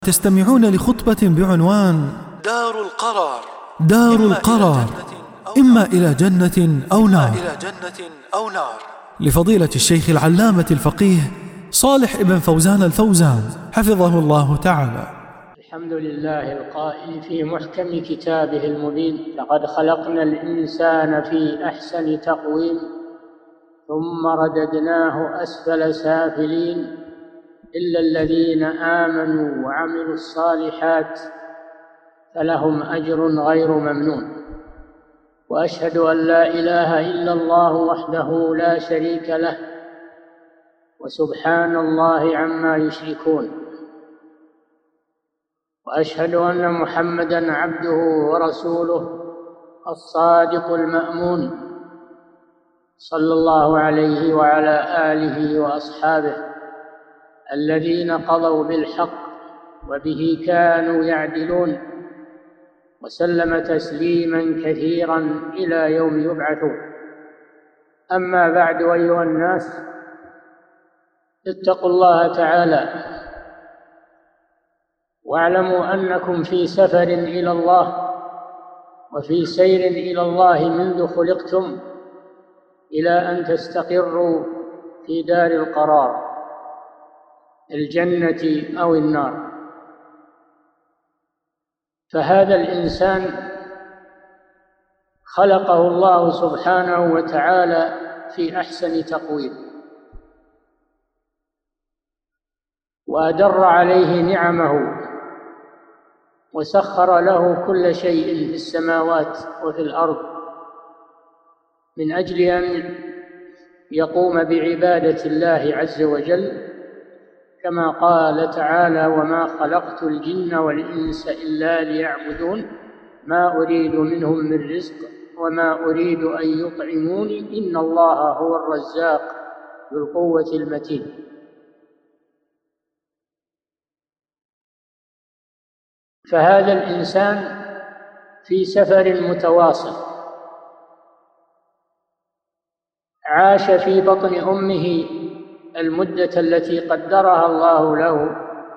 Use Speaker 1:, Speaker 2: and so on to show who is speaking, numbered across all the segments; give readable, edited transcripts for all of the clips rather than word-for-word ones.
Speaker 1: تستمعون لخطبة بعنوان دار القرار إما إلى جنة أو نار لفضيلة الشيخ العلامة الفقيه صالح ابن فوزان الفوزان حفظه الله تعالى.
Speaker 2: الحمد لله القائل في محكم كتابه المبين: لقد خلقنا الإنسان في أحسن تقويم ثم رددناه أسفل سافلين إلا الذين آمنوا وعملوا الصالحات فلهم أجر غير ممنون. وأشهد أن لا إله إلا الله وحده لا شريك له وسبحان الله عما يشركون. وأشهد أن محمدًا عبده ورسوله الصادق المأمون صلى الله عليه وعلى آله وأصحابه الذين قضوا بالحق وبه كانوا يعدلون، وسلم تسليماً كثيراً إلى يوم يبعثون. أما بعد، أيها الناس، اتقوا الله تعالى واعلموا أنكم في سفر إلى الله وفي سير إلى الله منذ خلقتم إلى أن تستقروا في دار القرار، الجنة أو النار. فهذا الإنسان خلقه الله سبحانه وتعالى في أحسن تقويم، وأدر عليه نعمه وسخر له كل شيء في السماوات وفي الأرض من أجل أن يقوم بعبادة الله عز وجل، كما قال تعالى: وما خلقت الجن والإنس إلا ليعبدون ما أريد منهم من رزق وما أريد أن يطعموني إن الله هو الرزاق ذو القوة المتين. فهذا الإنسان في سفر متواصل، عاش في بطن أمه المدة التي قدرها الله له،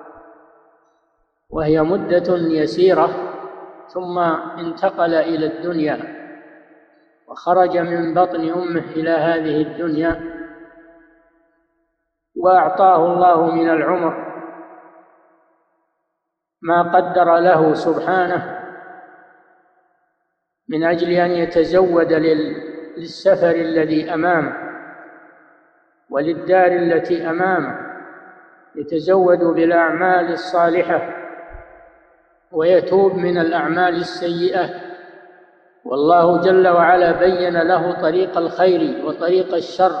Speaker 2: وهي مدة يسيرة، ثم انتقل إلى الدنيا وخرج من بطن أمه إلى هذه الدنيا، وأعطاه الله من العمر ما قدر له سبحانه من أجل أن يتزود للسفر الذي أمامه وللدار التي أمامه، يتزود بالأعمال الصالحة ويتوب من الأعمال السيئة. والله جل وعلا بين له طريق الخير وطريق الشر،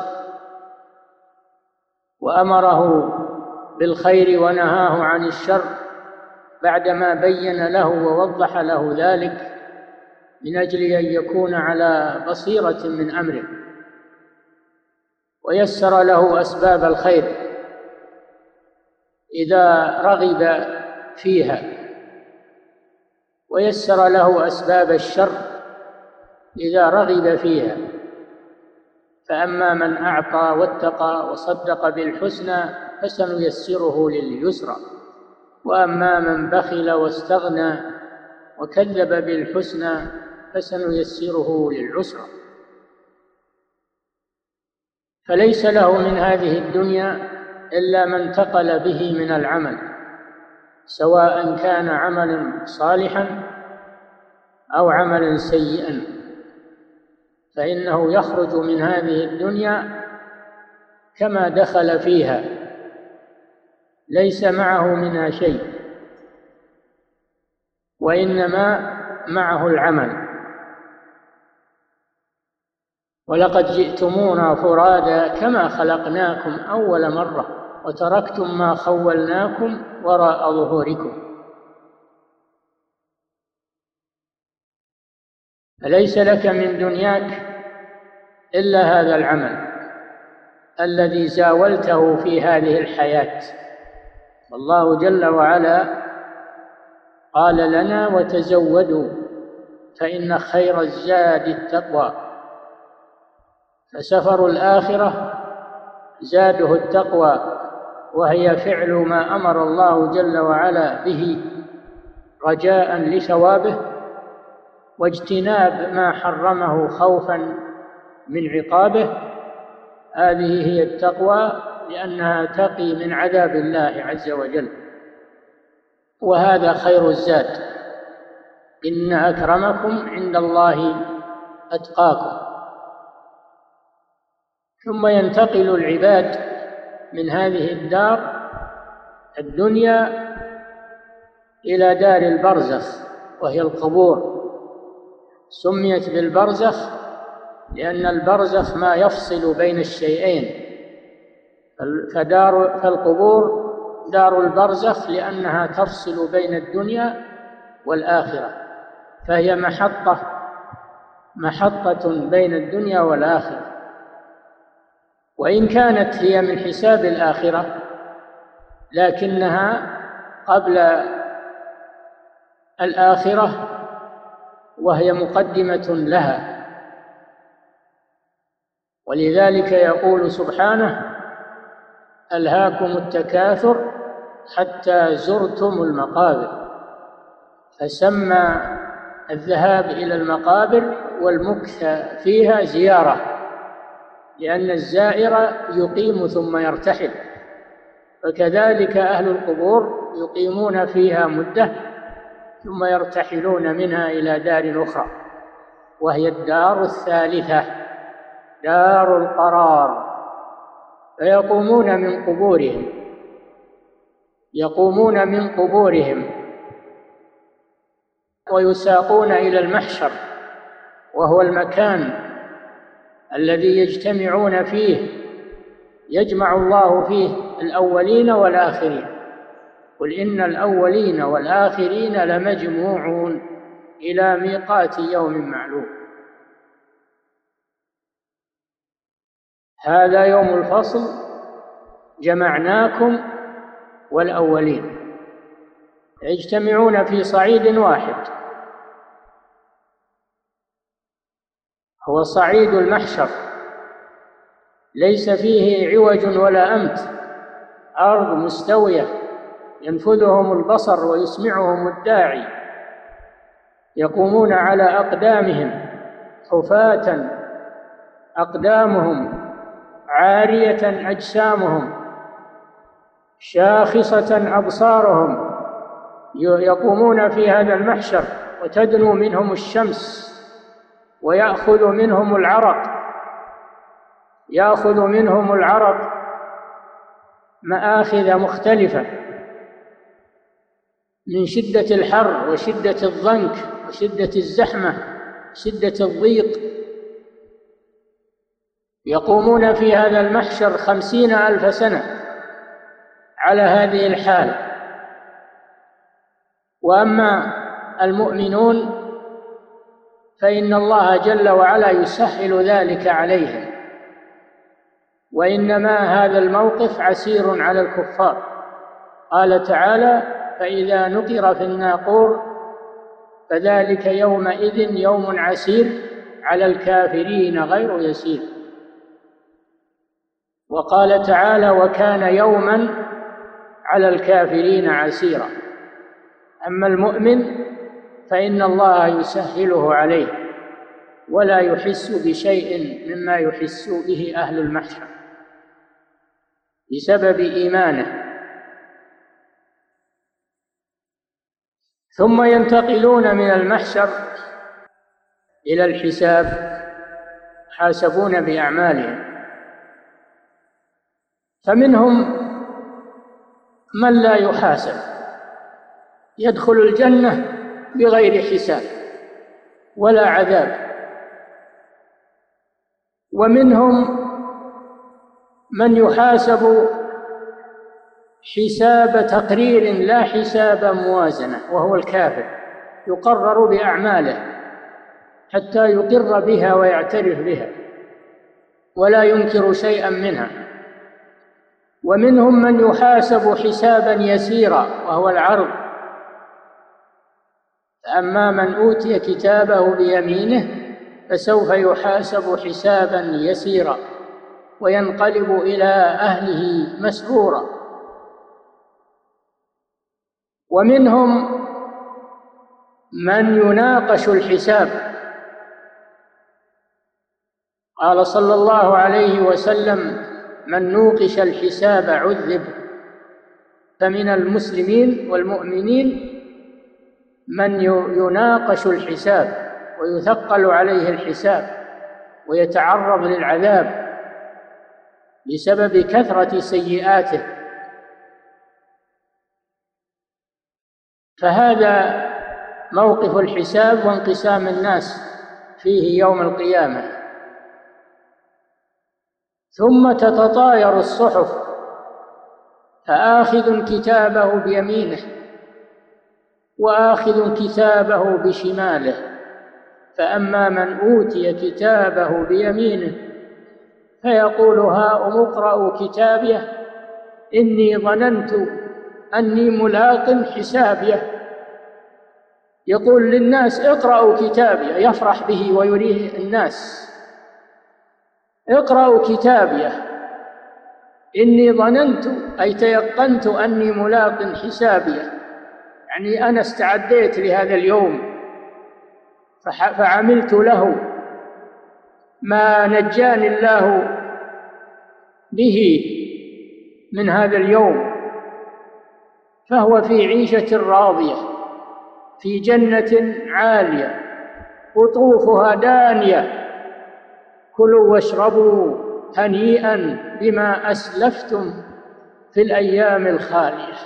Speaker 2: وأمره بالخير ونهاه عن الشر بعدما بين له ووضح له ذلك من أجل أن يكون على بصيرة من أمره، ويسر له أسباب الخير إذا رغب فيها، ويسر له أسباب الشر إذا رغب فيها. فأما من أعطى واتقى وصدق بالحسنى فسنيسره لليسرى، وأما من بخل واستغنى وكذب بالحسنى فسنيسره للعسرى. فليس له من هذه الدنيا إلا ما انتقل به من العمل، سواء كان عملا صالحا أو عملا سيئا، فإنه يخرج من هذه الدنيا كما دخل فيها، ليس معه منها شيء، وإنما معه العمل. ولقد جئتمونا فرادا كما خلقناكم أول مرة وتركتم ما خولناكم وراء ظهوركم. فليس لك من دنياك إلا هذا العمل الذي زاولته في هذه الحياة. والله جل وعلا قال لنا: وتزودوا فإن خير الزاد التقوى. فسفر الآخرة زاده التقوى وهي فعل ما أمر الله جل وعلا به رجاء لثوابه، واجتناب ما حرمه خوفا من عقابه. هذه هي التقوى، لأنها تقي من عذاب الله عز وجل، وهذا خير الزاد. إن أكرمكم عند الله أتقاكم. ثم ينتقل العباد من هذه الدار الدنيا إلى دار البرزخ، وهي القبور. سميت بالبرزخ لأن البرزخ ما يفصل بين الشيئين، فالقبور دار البرزخ لأنها تفصل بين الدنيا والآخرة، فهي محطة بين الدنيا والآخرة. وإن كانت هي من حساب الآخرة لكنها قبل الآخرة، وهي مقدمة لها. ولذلك يقول سبحانه: ألهاكم التكاثر حتى زرتم المقابر. فسمى الذهاب إلى المقابر والمكث فيها زيارة، لأن الزائر يقيم ثم يرتحل، فكذلك أهل القبور يقيمون فيها مدة ثم يرتحلون منها إلى دار أخرى، وهي الدار الثالثة، دار القرار. فيقومون من قبورهم ويساقون إلى المحشر، وهو المكان الذي يجتمعون فيه، يجمع الله فيه الأولين والآخرين. قل إن الأولين والآخرين لمجموعون إلى ميقات يوم معلوم. هذا يوم الفصل، جمعناكم والأولين. يجتمعون في صعيد واحد، هو صعيد المحشر، ليس فيه عوج ولا أمت، أرض مستوية ينفذهم البصر ويسمعهم الداعي. يقومون على أقدامهم حفاة، أقدامهم عارية أجسامهم، شاخصة أبصارهم. يقومون في هذا المحشر وتدنو منهم الشمس، ويأخذ منهم العرق مآخذ مختلفة من شدة الحر وشدة الضنك وشدة الزحمة، شدة الضيق. يقومون في هذا المحشر 50,000 سنة على هذه الحال. وأما المؤمنون فإن الله جل وعلا يسهل ذلك عليهم، وإنما هذا الموقف عسير على الكفار. قال تعالى: فإذا نقر في الناقور فذلك يومئذ يوم عسير على الكافرين غير يسير. وقال تعالى: وكان يوما على الكافرين عسيرا. أما المؤمن فإن الله يسهله عليه، ولا يحس بشيء مما يحس به أهل المحشر بسبب إيمانه. ثم ينتقلون من المحشر إلى الحساب، حاسبون بأعمالهم. فمنهم من لا يحاسب، يدخل الجنة بغير حساب ولا عذاب. ومنهم من يحاسب حساب تقرير لا حساب موازنة، وهو الكافر، يقرر بأعماله حتى يقر بها ويعترف بها ولا ينكر شيئا منها. ومنهم من يحاسب حسابا يسيرا، وهو العرض. أما من أوتي كتابه بيمينه فسوف يحاسب حسابا يسيرا وينقلب إلى أهله مسرورا ومنهم من يناقش الحساب. قال صلى الله عليه وسلم: من نوقش الحساب عذب. فمن المسلمين والمؤمنين من يناقش الحساب ويثقل عليه الحساب ويتعرض للعذاب بسبب كثرة سيئاته. فهذا موقف الحساب وانقسام الناس فيه يوم القيامة. ثم تتطاير الصحف، فآخذ كتابه بيمينه وآخذ كتابه بشماله. فأما من أوتي كتابه بيمينه فيقول: هاؤم اقرءوا كتابيه إني ظننت أني ملاق حسابيه. يقول للناس: اقرأوا كتابيه، يفرح به ويريه الناس: اقرأوا كتابيه إني ظننت، أي تيقنت أني ملاق حسابيه، يعني أنا استعديت لهذا اليوم فعملت له ما نجاني الله به من هذا اليوم. فهو في عيشة راضية في جنة عالية قطوفها دانية. كلوا واشربوا هنيئا بما أسلفتم في الأيام الخالية.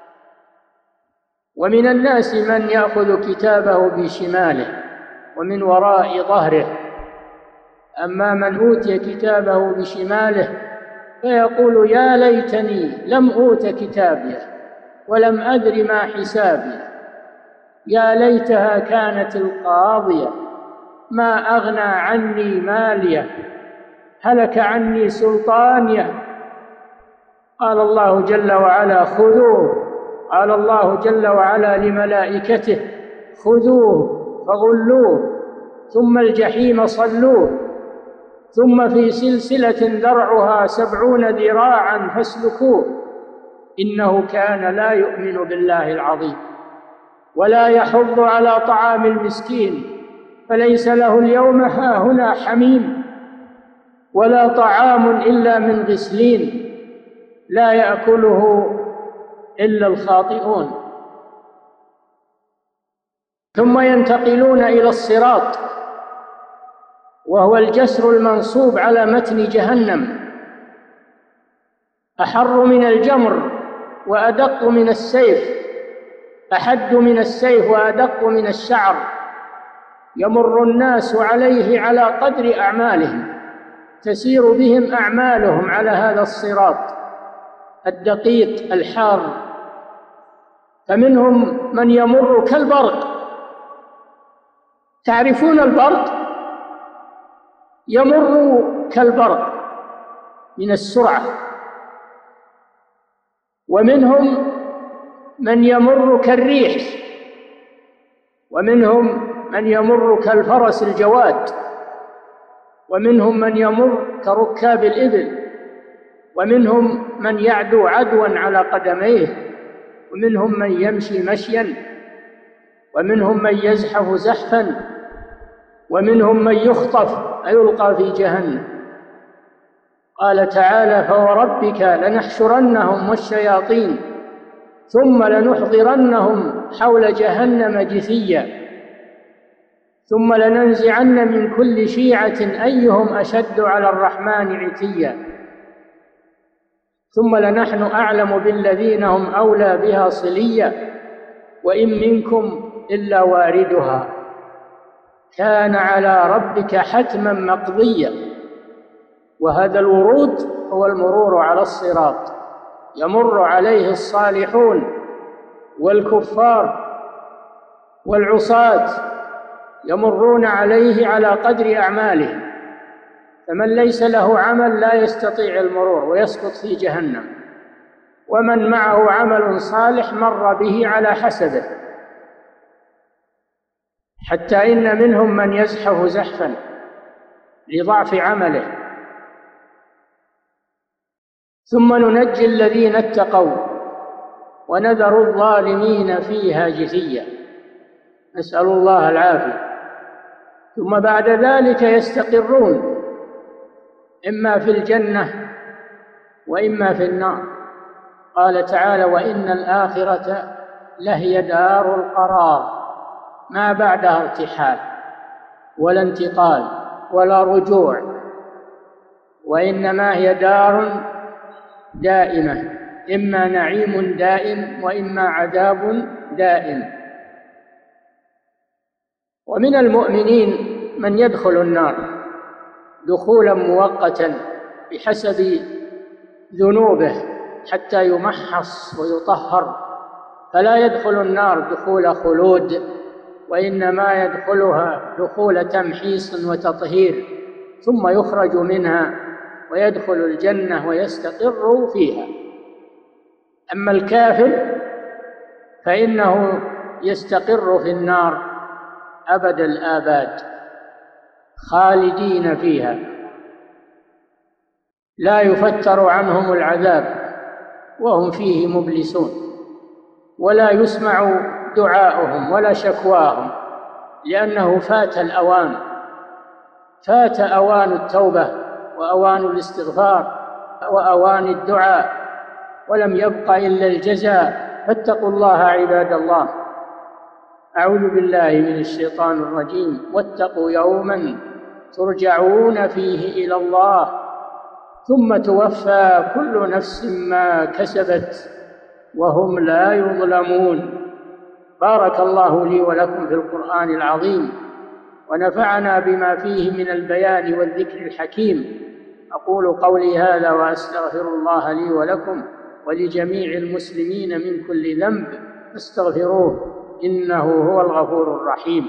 Speaker 2: ومن الناس من يأخذ كتابه بشماله ومن وراء ظهره. أما من أوتي كتابه بشماله فيقول: يا ليتني لم أوت كتابيه ولم أدر ما حسابي، يا ليتها كانت القاضية ما أغنى عني ماليه، هلك عني سلطانيه. قال الله جل وعلا: خذوه. قال الله جل وعلا لملائكته: خذوه فغلوه ثم الجحيم صلوه ثم في سلسلة ذرعها 70 ذراعا فاسلكوه إنه كان لا يؤمن بالله العظيم ولا يحض على طعام المسكين فليس له اليوم هاهنا حميم ولا طعام إلا من غسلين لا يأكله إلا الخاطئون. ثم ينتقلون إلى الصراط، وهو الجسر المنصوب على متن جهنم، أحر من الجمر وأدق من السيف، أحد من السيف وأدق من الشعر. يمر الناس عليه على قدر أعمالهم، تسير بهم أعمالهم على هذا الصراط الدقيق الحار. فمنهم من يمر كالبرق، تعرفون البرق؟ يمر كالبرق من السرعة. ومنهم من يمر كالريح، ومنهم من يمر كالفرس الجواد، ومنهم من يمر كركاب الإبل، ومنهم من يعدو عدوا على قدميه، ومنهم من يمشي مشيا، ومنهم من يزحف زحفا، ومنهم من يخطف أيلقى في جهنم. قال تعالى: فوربك لنحشرنهم والشياطين ثم لنحضرنهم حول جهنم جثيا ثم لننزعن من كل شيعة أيهم أشد على الرحمن عتيا ثم لنحن أعلم بالذين هم أولى بها صليا وإن منكم إلا واردها كان على ربك حتما مقضيا. وهذا الورود هو المرور على الصراط، يمر عليه الصالحون والكفار والعصاة، يمرون عليه على قدر أعمالهم. فمن ليس له عمل لا يستطيع المرور ويسقط في جهنم، ومن معه عمل صالح مر به على حسبه، حتى إن منهم من يزحف زحفا لضعف عمله. ثم ننجي الذين اتقوا ونذر الظالمين فيها جثيا، نسأل الله العافية. ثم بعد ذلك يستقرون إما في الجنة وإما في النار. قال تعالى: وإن الآخرة لهي دار القرار، ما بعدها ارتحال ولا انتقال ولا رجوع، وإنما هي دار دائمة، إما نعيم دائم وإما عذاب دائم. ومن المؤمنين من يدخل النار دخولا مؤقتا بحسب ذنوبه حتى يمحص ويطهر، فلا يدخل النار دخول خلود، وإنما يدخلها دخول تمحيص وتطهير، ثم يخرج منها ويدخل الجنة ويستقر فيها. أما الكافر فإنه يستقر في النار أبد الآباد خالدين فيها، لا يفتر عنهم العذاب وهم فيه مبلسون، ولا يسمع دعاؤهم ولا شكواهم، لأنه فات الأوان، فات أوان التوبة وأوان الاستغفار وأوان الدعاء، ولم يبق إلا الجزاء. فاتقوا الله عباد الله. أعوذ بالله من الشيطان الرجيم. واتقوا يوما ترجعون فيه إلى الله ثم توفى كل نفس ما كسبت وهم لا يظلمون. بارك الله لي ولكم في القرآن العظيم، ونفعنا بما فيه من البيان والذكر الحكيم. أقول قولي هذا وأستغفر الله لي ولكم ولجميع المسلمين من كل ذنب، فاستغفروه إنه هو الغفور الرحيم.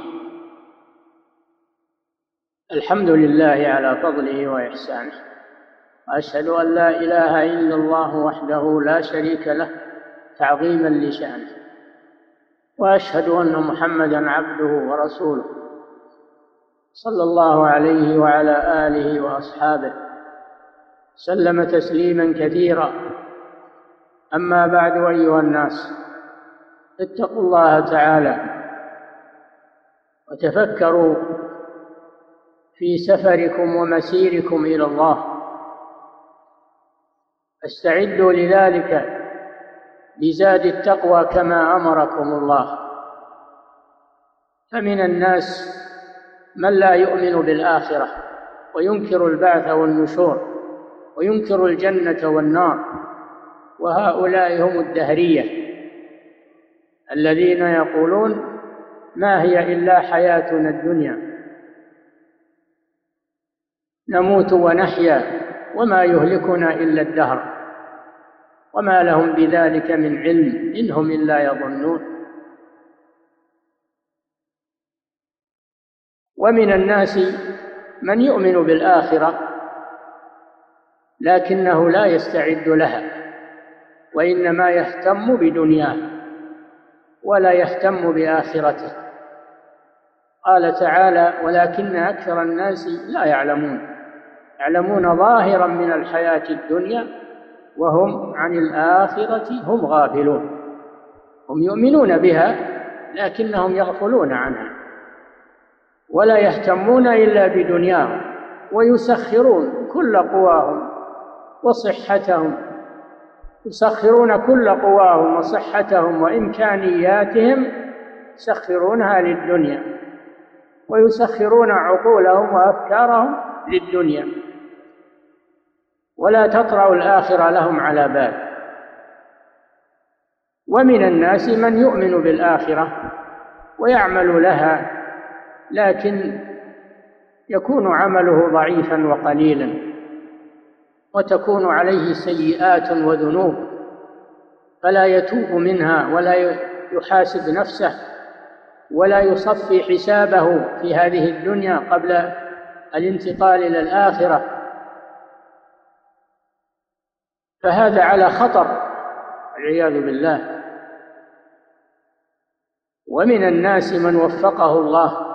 Speaker 2: الحمد لله على فضله وإحسانه، وأشهد أن لا إله إلا الله وحده لا شريك له تعظيما لشأنه، وأشهد أن محمدا عبده ورسوله صلى الله عليه وعلى آله وأصحابه سلم تسليما كثيرا. أما بعد، أيها الناس، اتقوا الله تعالى وتفكروا في سفركم ومسيركم إلى الله، استعدوا لذلك بزاد التقوى كما أمركم الله. فمن الناس من لا يؤمن بالآخرة وينكر البعث والنشور وينكر الجنة والنار، وهؤلاء هم الدهرية الذين يقولون ما هي إلا حياتنا الدنيا نموت ونحيا وما يهلكنا إلا الدهر، وما لهم بذلك من علم إن هم إلا يظنون. ومن الناس من يؤمن بالآخرة لكنه لا يستعد لها، وإنما يهتم بدنياه ولا يهتم بآخرته. قال تعالى: ولكن أكثر الناس لا يعلمون ظاهرا من الحياة الدنيا وهم عن الآخرة هم غافلون. هم يؤمنون بها لكنهم يغفلون عنها ولا يهتمون إلا بدنياهم، ويسخرون كل قواهم وصحتهم، يسخرون كل قواهم وصحتهم وإمكانياتهم يسخرونها للدنيا، ويسخرون عقولهم وأفكارهم للدنيا، ولا تطرأ الآخرة لهم على بال. ومن الناس من يؤمن بالآخرة ويعمل لها، لكن يكون عمله ضعيفا وقليلا، وتكون عليه سيئات وذنوب، فلا يتوب منها ولا يحاسب نفسه ولا يصفي حسابه في هذه الدنيا قبل الانتقال إلى الآخرة، فهذا على خطر والعياذ بالله. ومن الناس من وفقه الله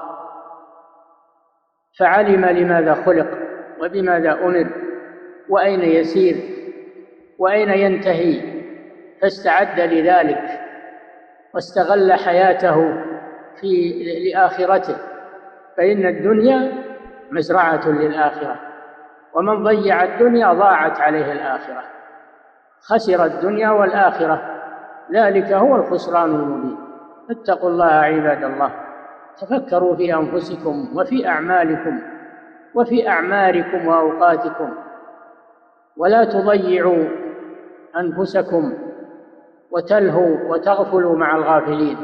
Speaker 2: فعلم لماذا خلق وبماذا أمر وأين يسير وأين ينتهي، فاستعد لذلك واستغل حياته لآخرته، فإن الدنيا مزرعة للآخرة، ومن ضيع الدنيا ضاعت عليه الآخرة، خسر الدنيا والآخرة، ذلك هو الخسران المبين. اتقوا الله عباد الله، تفكروا في أنفسكم وفي أعمالكم وفي أعماركم وأوقاتكم، ولا تضيعوا أنفسكم وتلهوا وتغفلوا مع الغافلين.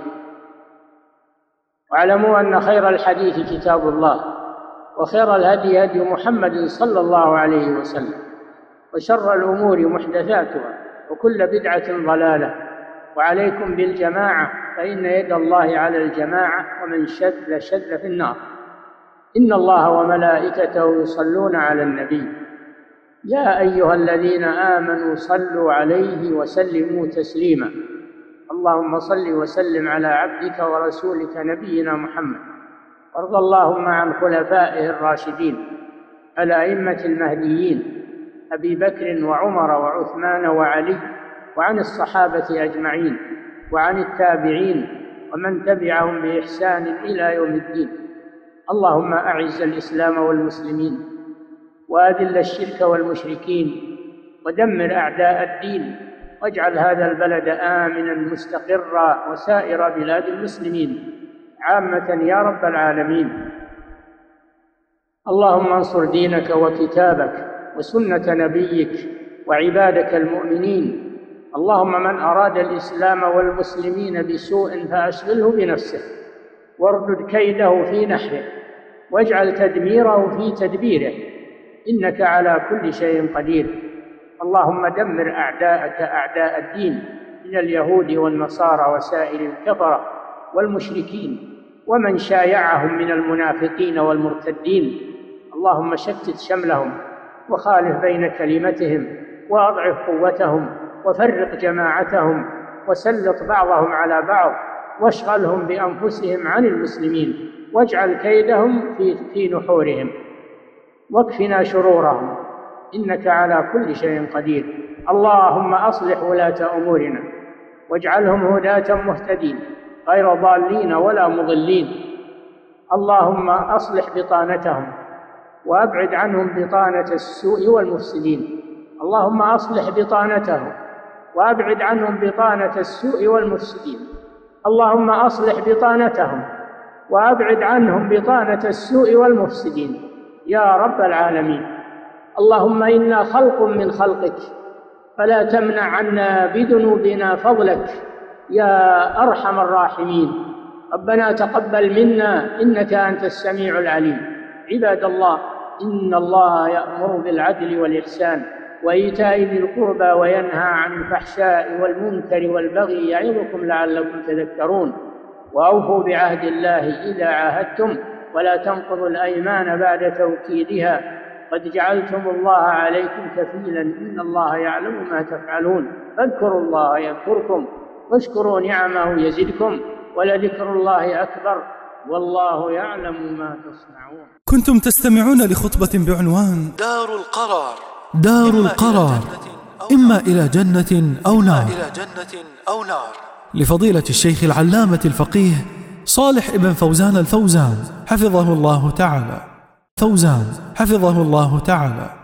Speaker 2: واعلموا أن خير الحديث كتاب الله، وخير الهدي هدي محمد صلى الله عليه وسلم، وشر الأمور محدثاتها، وكل بدعة ضلالة، وعليكم بالجماعة، فإن يد الله على الجماعة، ومن شذ شذ في النار. إن الله وملائكته يصلون على النبي، يا أيها الذين آمنوا صلوا عليه وسلموا تسليما. اللهم صل وسلم على عبدك ورسولك نبينا محمد، وارض اللهم عن خلفائه الراشدين الأئمة المهديين أبي بكر وعمر وعثمان وعلي، وعن الصحابة أجمعين، وعن التابعين ومن تبعهم بإحسان إلى يوم الدين. اللهم أعز الإسلام والمسلمين، وأذل الشرك والمشركين، ودمر أعداء الدين، واجعل هذا البلد آمنا مستقرا، وسائر بلاد المسلمين عامة يا رب العالمين. اللهم انصر دينك وكتابك وسنة نبيك وعبادك المؤمنين. اللهم من أراد الإسلام والمسلمين بسوء فأشغله بنفسه، واردد كيده في نحره، واجعل تدميره في تدبيره، إنك على كل شيء قدير. اللهم دمر أعداءك أعداء الدين من اليهود والنصارى وسائر الكفرة والمشركين ومن شايعهم من المنافقين والمرتدين. اللهم شتت شملهم، وخالف بين كلمتهم، وأضعف قوتهم، وفرق جماعتهم، وسلط بعضهم على بعض، واشغلهم بأنفسهم عن المسلمين، واجعل كيدهم في نحورهم، واكفنا شرورهم، إنك على كل شيء قدير. اللهم أصلح ولاة أمورنا، واجعلهم هداة مهتدين غير ضالين ولا مضلين. اللهم أصلح بطانتهم، وأبعد عنهم بطانة السوء والمفسدين. اللهم أصلح بطانتهم، وأبعد عنهم بطانة السوء والمفسدين. اللهم أصلح بطانتهم، وأبعد عنهم بطانة السوء والمفسدين يا رب العالمين. اللهم إنا خلق من خلقك، فلا تمنع عنا بذنوبنا فضلك يا أرحم الراحمين. ربنا تقبل منا إنك أنت السميع العليم. عباد الله، إن الله يأمر بالعدل والإحسان وإيتاء ذي القربى، وينهى عن الفحشاء والمنكر والبغي، يعظكم لعلكم تذكرون. وأوفوا بعهد الله إذا عاهدتم، ولا تنقضوا الأيمان بعد توكيدها، قد جعلتم الله عليكم كفيلا، إن الله يعلم ما تفعلون. فاذكروا الله يذكركم، واشكروا نعمه يزدكم، ولذكر الله أكبر، والله يعلم ما تصنعون.
Speaker 1: كنتم تستمعون لخطبة بعنوان دار القرار. دار القرار، إما إلى جنة أو نار، لفضيلة الشيخ العلامة الفقيه صالح ابن فوزان الفوزان حفظه الله تعالى.